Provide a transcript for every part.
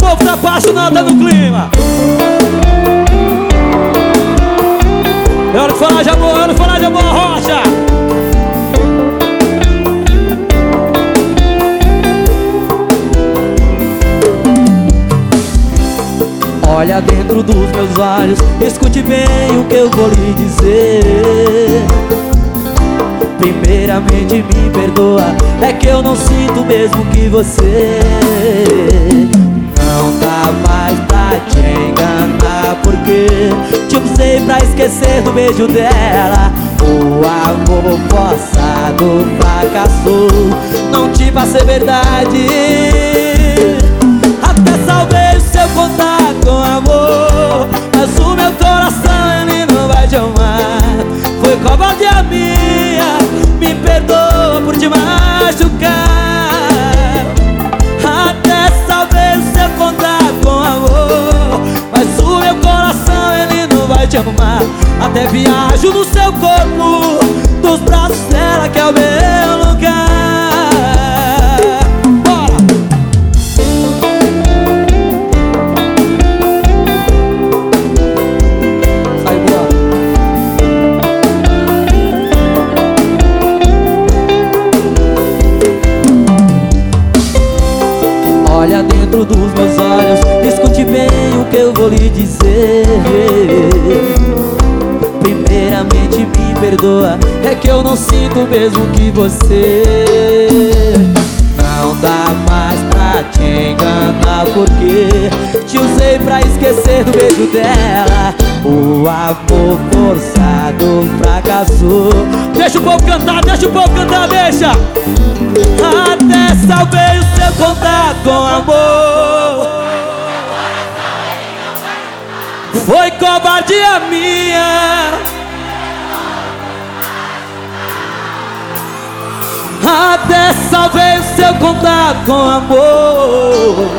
povo tá apaixonado, tá no clima. É hora de falar de amor, é hora de falar de amor, Rocha. Olha dentro dos meus olhos, escute bem o que eu vou lhe dizer. Primeiramente me perdoa, é que eu não sinto mesmo que você. Não dá mais pra te enganar, porque te usei pra esquecer do beijo dela. O amor forçado fracassou, não te passei verdade. Até salvei o seu contato com amor, mas o meu coração ele não vai te amar. Foi covardia minha, me perdoa por te machucar. Até salvei o seu contato com amor, mas o meu coração ele não vai te amar. Até viajo no seu corpo, dos braços dela que é o meu lugar. Olha dentro dos meus olhos, escute bem o que eu vou lhe dizer. Primeiramente me perdoa, é que eu não sinto mesmo que você. Não dá mais pra te enganar, porque te usei pra esquecer do beijo dela. O amor forçado fracassou. Deixa o povo cantar, deixa o povo cantar, deixa. Até salvei o seu contato com amor, foi covardia minha. Até salvei o seu contato com amor,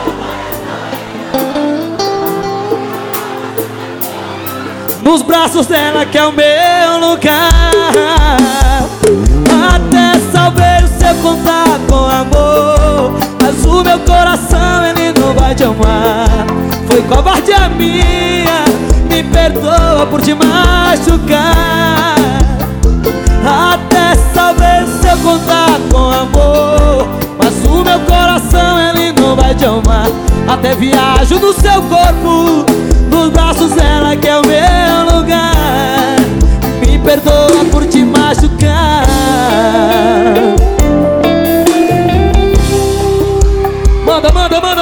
nos braços dela que é o meu lugar. Até salvei o seu contato com amor, mas o meu coração ele não vai te amar. Foi covardia minha, me perdoa por te machucar. Até salvei o seu contato com amor, mas o meu coração ele não vai te amar. Até viajo no seu corpo, nos braços dela que é o meu lugar. Me perdoa por te machucar. Manda, manda, manda.